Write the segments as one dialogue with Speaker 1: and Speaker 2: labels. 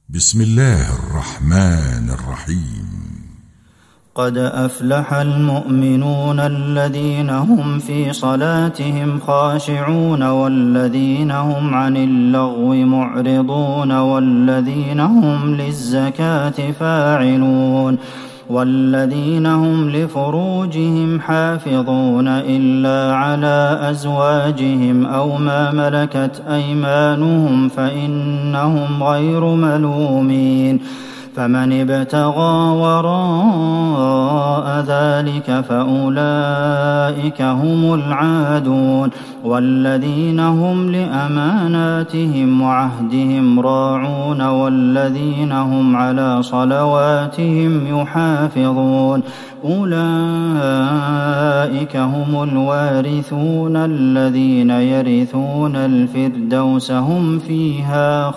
Speaker 1: بسم الله الرحمن الرحيم.
Speaker 2: قد أفلح المؤمنون الذين هم في صلاتهم خاشعون والذين هم عن اللغو معرضون والذين هم للزكاة فاعلون والذين هم لفروجهم حافظون إلا على أزواجهم أو ما ملكت أيمانهم فإنهم غير ملومين فمن ابتغى وراء ذلك فأولئك هم العادون والذين هم لأماناتهم وعهدهم راعون والذين هم على صلواتهم يحافظون أولئك هم الوارثون الذين يرثون الفردوس هم فيها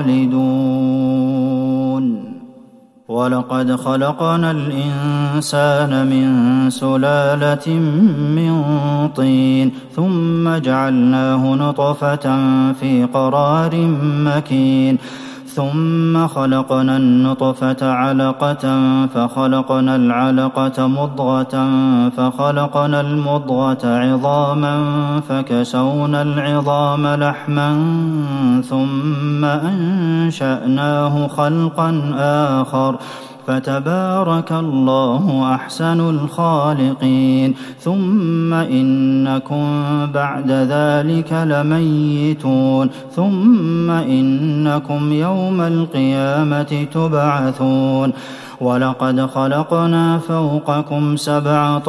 Speaker 2: خالدون. ولقد خلقنا الإنسان من سلالة من طين ثم جعلناه نطفة في قرار مكين ثم خلقنا النطفة علقة فخلقنا العلقة مضغة فخلقنا المضغة عظاما فكسونا العظام لحما ثم أنشأناه خلقا آخر فتبارك الله أحسن الخالقين. ثم إنكم بعد ذلك لميتون ثم إنكم يوم القيامة تبعثون. ولقد خلقنا فوقكم 7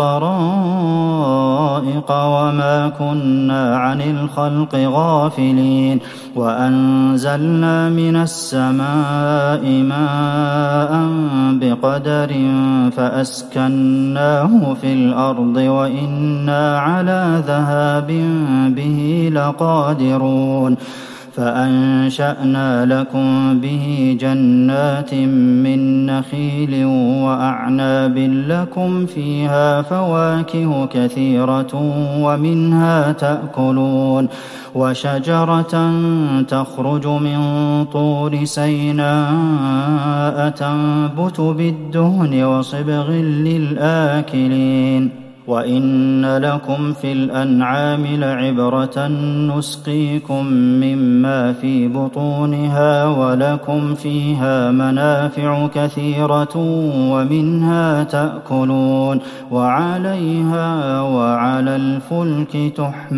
Speaker 2: طرائق وما كنا عن الخلق غافلين وأنزلنا من السماء ماء بقدر فأسكناه في الأرض وإنا على ذهاب به لقادرون فأنشأنا لكم به جنات من نخيل وأعناب لكم فيها فواكه كثيرة ومنها تأكلون وشجرة تخرج من طور سيناء تنبت بالدهن وصبغ للآكلين. وإن لكم في الأنعام لعبرة نسقيكم مما في بطونها ولكم فيها منافع كثيرة ومنها تأكلون وعليها وعلى الفلك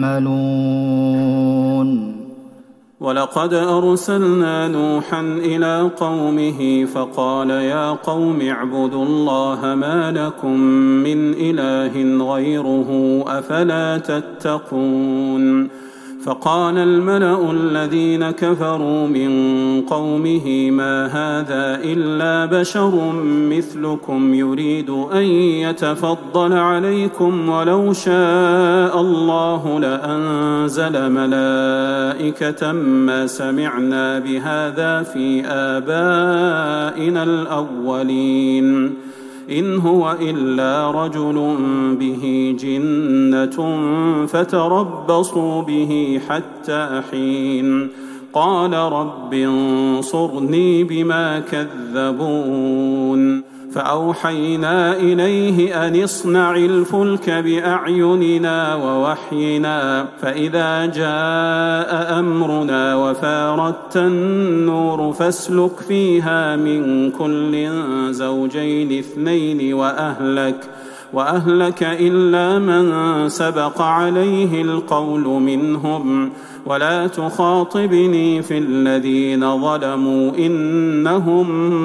Speaker 2: تحملون.
Speaker 3: ولقد أرسلنا نوحا إلى قومه فقال يا قوم اعبدوا الله ما لكم من إله غيره أفلا تتقون. فقال الملأ الذين كفروا من قومه ما هذا إلا بشر مثلكم يريد أن يتفضل عليكم ولو شاء الله لأنزل ملائكة ما سمعنا بهذا في آبائنا الأولين إن هو إلا رجل به جنة فتربصوا به حتى حين. قال رب انصرني بما كذبون. فأوحينا إليه أن اصنع الفلك بأعيننا ووحينا فإذا جاء أمرنا وفارت النور فاسلك فيها من كل زوجين 2 وأهلك إلا من سبق عليه القول منهم ولا تخاطبني في الذين ظلموا إنهم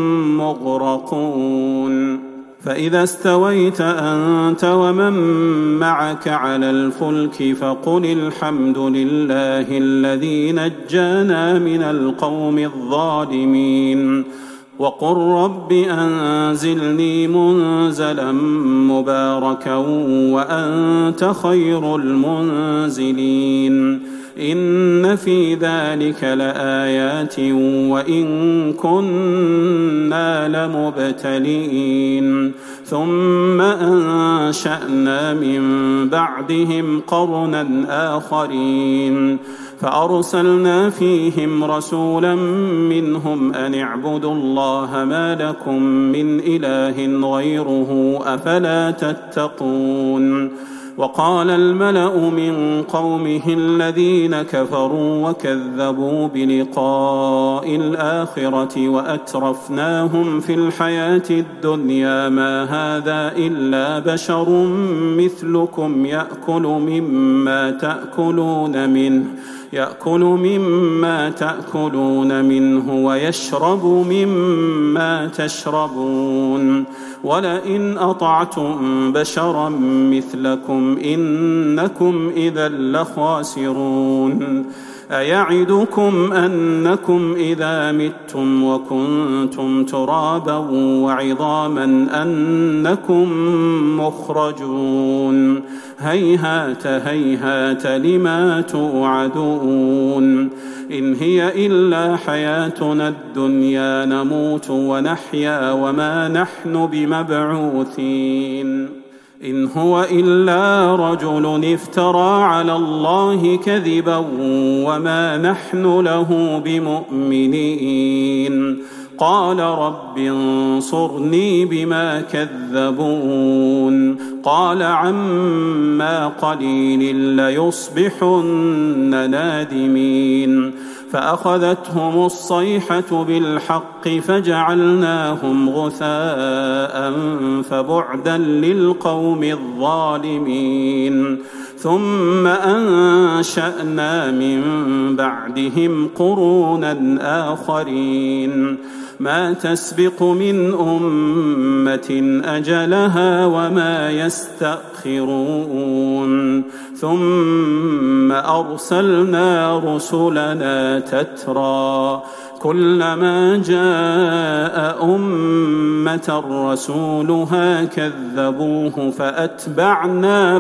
Speaker 3: مغرقون. فإذا استويت أنت ومن معك على الفلك فقل الحمد لله الذي نجانا من القوم الظالمين وقل رب أنزلني منزلا مباركا وأنت خير المنزلين. إن في ذلك لآيات وإن كنا لمبتلين ثم أنشأنا من بعدهم قرنا آخرين فأرسلنا فيهم رسولا منهم أن اعبدوا الله ما لكم من إله غيره أفلا تتقون وقال الملأ من قومه الذين كفروا وكذبوا بلقاء الآخرة وأترفناهم في الحياة الدنيا ما هذا إلا بشر مثلكم يأكل مما تأكلون منه ويشرب مما تشربون ولئن أطعتم بشرا مثلكم إنكم إذا لخاسرون أيعدكم أنكم إذا متم وكنتم ترابا وعظاما أنكم مخرجون هيهات هيهات لما توعدون إن هي إلا حياتنا الدنيا نموت ونحيا وما نحن بمبعوثين إن هو إلا رجل افترى على الله كذبا وما نحن له بمؤمنين قال رب انصرني بما كذبون قال عما قليل ليصبحن نادمين فأخذتهم الصيحة بالحق فجعلناهم غثاء فبعدا للقوم الظالمين ثم أنشأنا من بعدهم قرونا آخرين ما تسبق من أمة أجلها وما يستأخرون ثم أرسلنا رسلنا تترى كلما جاء أمة رسولها كذبوه فأتبعنا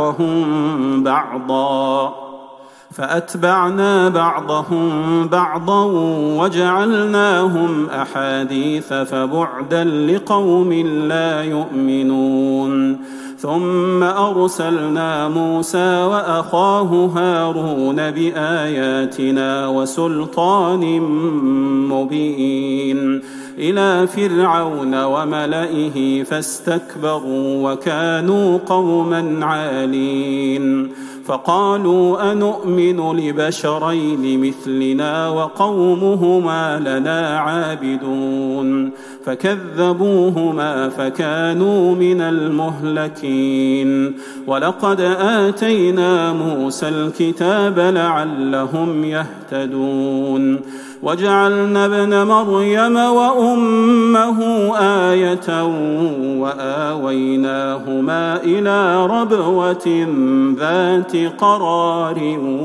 Speaker 3: بعضهم بعضا وجعلناهم أحاديث فبعدا لقوم لا يؤمنون ثم أرسلنا موسى وأخاه هارون بآياتنا وسلطان مبين إلى فرعون وملئه فاستكبروا وكانوا قوما عالين فقالوا أنؤمن لبشرين مثلنا وقومهما لنا عابدون فكذبوهما فكانوا من المهلكين ولقد آتينا موسى الكتاب لعلهم يهتدون وجعلنا ابن مريم وأمه آية وآويناهما إلى ربوة ذات قرار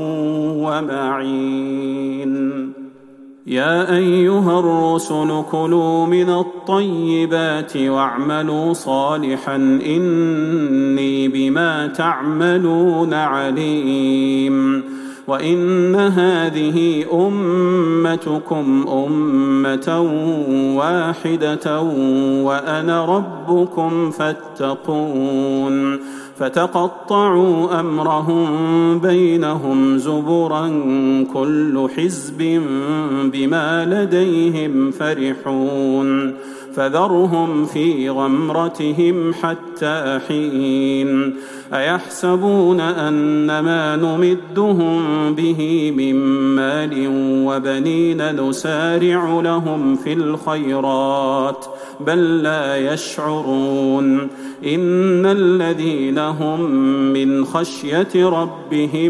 Speaker 3: ومعين يا أيها الرسل كلوا من الطيبات واعملوا صالحا إني بما تعملون عليم وإن هذه أمتكم أمة واحدة وأنا ربكم فاتقون فتقطعوا أمرهم بينهم زبرا كل حزب بما لديهم فرحون فذرهم في غمرتهم حتى حين أيحسبون أن ما نمدهم به من مال وبنين نسارع لهم في الخيرات بل لا يشعرون إن الذين هم من خشية ربهم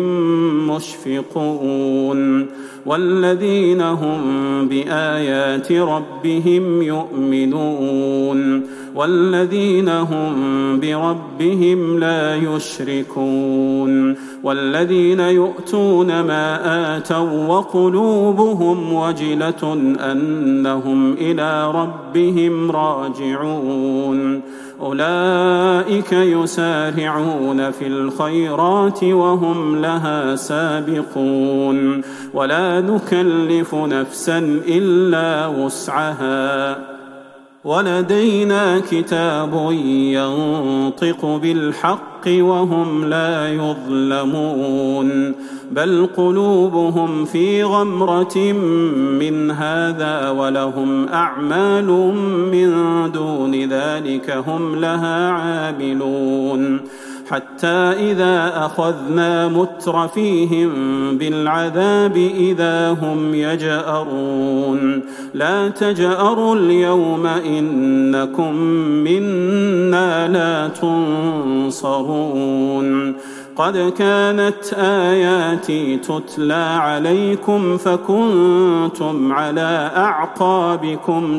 Speaker 3: مشفقون والذين هم بآيات ربهم يؤمنون والذين هم بربهم لا يشركون والذين يؤتون ما آتوا وقلوبهم وجلة أنهم إلى ربهم راجعون أولئك يسارعون في الخيرات وهم لها سابقون ولا نكلف نفسا إلا وسعها ولدينا كتاب ينطق بالحق وهم لا يظلمون بل قلوبهم في غمرة من هذا ولهم أعمال من دون ذلك هم لها عاملون حتى إذا أخذنا مترفيهم بالعذاب إذا هم يجأرون لا تجأروا اليوم إنكم منا لا تنصرون قد كانت آياتي تتلى عليكم فكنتم على أعقابكم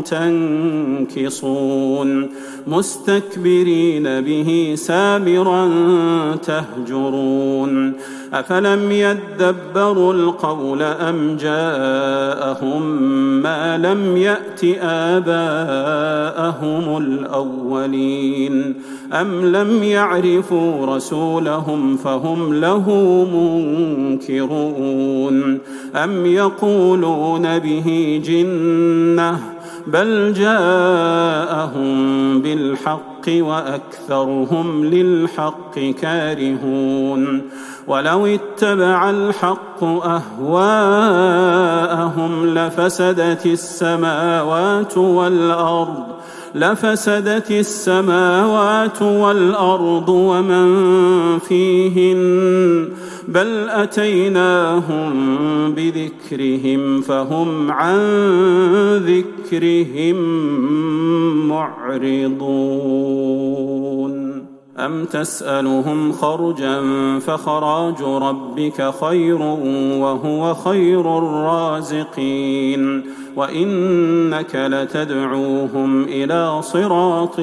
Speaker 3: تنكصون مستكبرين به سامرا تهجرون أفلم يدبروا القول أم جاءهم ما لم يأت آباءهم الأولين أم لم يعرفوا رسولهم فهم له منكرون أم يقولون به جنة بل جاءهم بالحق وأكثرهم للحق كارهون ولو اتبع الحق أهواءهم لفسدت السماوات والأرض ومن فيهن بل أتيناهم بذكرهم فهم عن ذكرهم معرضون أم تسألهم خرجا فخراج ربك خير وهو خير الرازقين وإنك لتدعوهم إلى صراط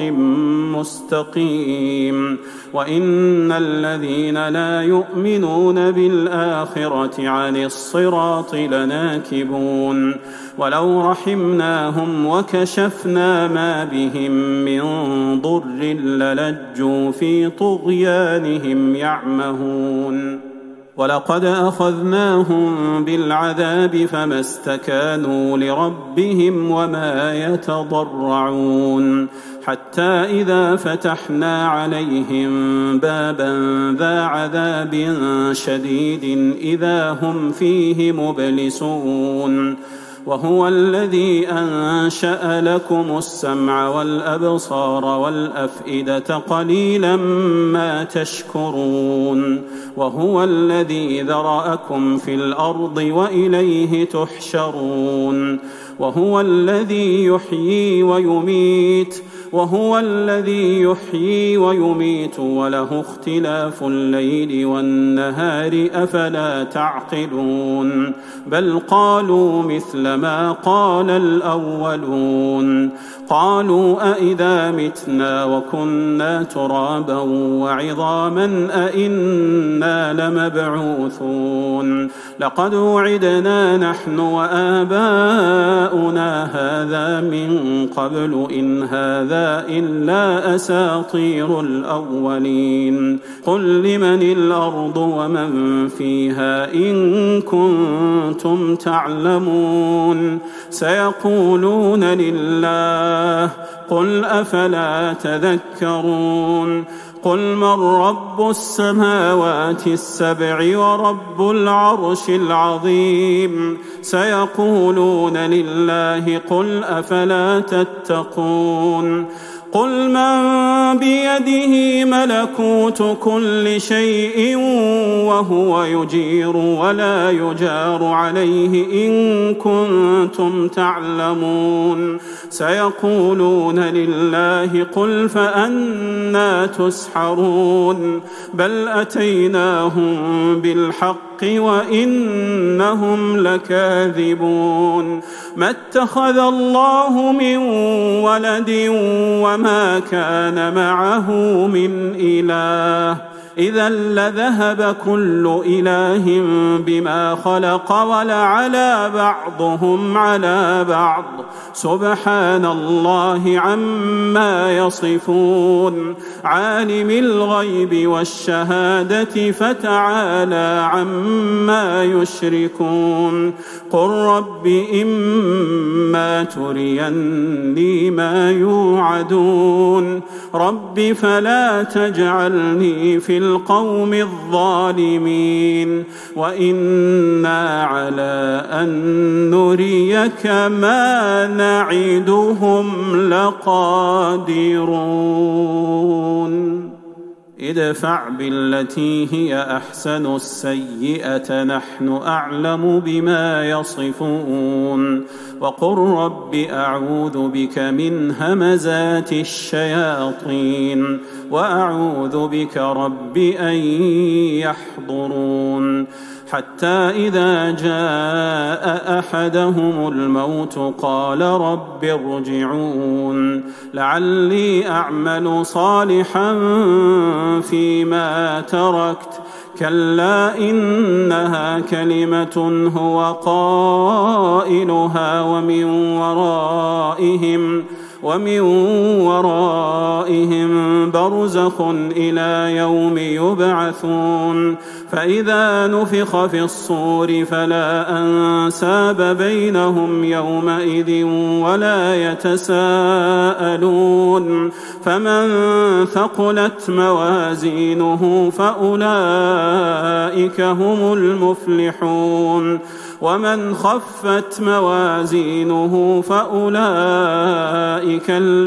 Speaker 3: مستقيم وإن الذين لا يؤمنون بالآخرة عن الصراط لناكبون ولو رحمناهم وكشفنا ما بهم من ضر للجوا في طغيانهم يعمهون ولقد أخذناهم بالعذاب فما استكانوا لربهم وما يتضرعون حتى إذا فتحنا عليهم بابا ذا عذاب شديد إذا هم فيه مبلسون وهو الذي أنشأ لكم السمع والأبصار والأفئدة قليلا ما تشكرون وهو الذي ذرأكم في الأرض وإليه تحشرون وهو الذي يحيي ويميت وله اختلاف الليل والنهار أفلا تعقلون بل قالوا مثل ما قال الأولون قالوا أئذا متنا وكنا ترابا وعظاما أئنا لمبعوثون لقد وعدنا نحن وآباؤنا هذا من قبل إن هذا إلا أساطير الأولين قل لمن الأرض ومن فيها إن كنتم تعلمون سيقولون لله قل أفلا تذكرون قل من رب السماوات السبع ورب العرش العظيم سيقولون لله قل أفلا تتقون قل من بيده ملكوت كل شيء وهو يجير ولا يجار عليه إن كنتم تعلمون سيقولون لله قل فأنى تسحرون بل أتيناهم بالحق وإنهم لكاذبون ما اتخذ الله من ولد وما كان معه من إله إذا لذهب كل إله بما خلق ولعلى بعضهم على بعض سبحان الله عما يصفون عالم الغيب والشهادة فتعالى عما يشركون قل رب إما تريني ما يوعدون رب فلا تجعلني في القوم الظالمين وإنا على أن نريك ما نعدهم لقادرون ادفع بالتي هي أحسن السيئة نحن أعلم بما يصفون وقل رب أعوذ بك من همزات الشياطين وأعوذ بك رب أن يحضرون حتى إذا جاء أحدهم الموت قال رب ارجعون لعلي أعمل صالحا فيما تركت كلا إنها كلمة هو قائلها ومن ورائهم برزخ إلى يوم يبعثون فإذا نفخ في الصور فلا أنساب بينهم يومئذ ولا يتساءلون فمن ثقلت موازينه فأولئك هم المفلحون ومن خفت موازينه فأولئك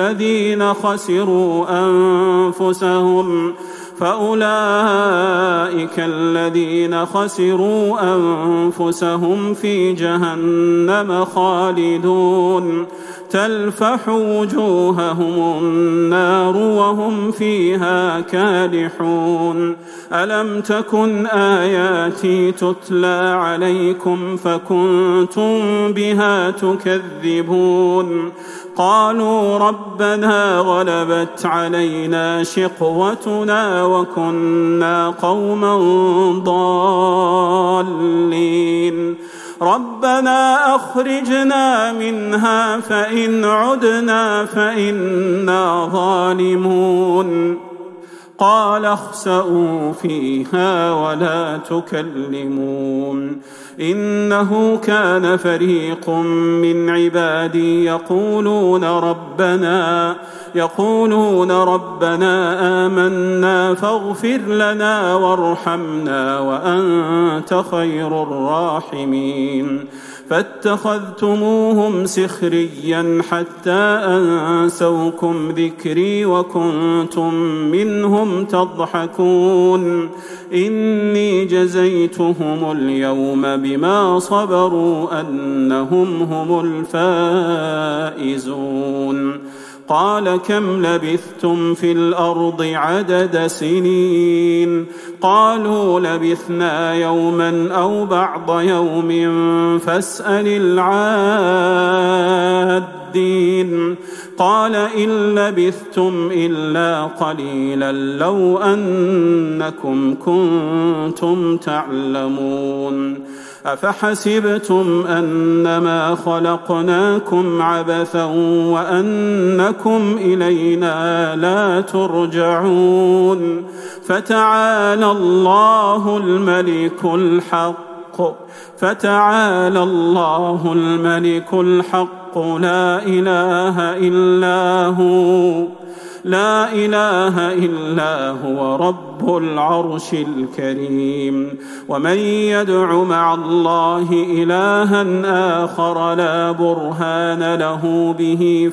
Speaker 3: الذين خسروا أنفسهم في جهنم خالدون تلفح وجوههم النار وهم فيها كالحون ألم تكن آياتي تتلى عليكم فكنتم بها تكذبون قالوا ربنا غلبت علينا شقوتنا وكنا قوما ضالين ربنا أخرجنا منها فإن عدنا فإنا ظالمون قال اخسئوا فيها ولا تكلمون إنه كان فريق من عبادي يقولون ربنا آمنا فاغفر لنا وارحمنا وأنت خير الراحمين فاتخذتموهم سخريا حتى أنسوكم ذكري وكنتم منهم تضحكون إني جزيتهم اليوم بما صبروا أنهم هم الفائزون قال كم لبثتم في الأرض عدد سنين قالوا لبثنا يوما أو بعض يوم فاسأل العادين قال إن لبثتم إلا قليلا لو أنكم كنتم تعلمون أفحسبتم أنما خلقناكم عبثا وأنكم إلينا لا ترجعون فتعالى الله الملك الحق لا إله إلا هو رب العرش الكريم ومن يدع مع الله إلها آخر لا برهان له به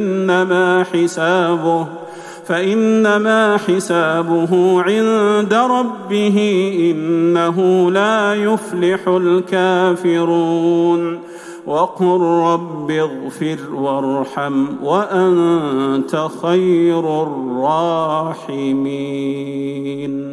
Speaker 3: فإنما حسابه عند ربه إنه لا يفلح الكافرون وقل رب اغفر وارحم وأنت خير الراحمين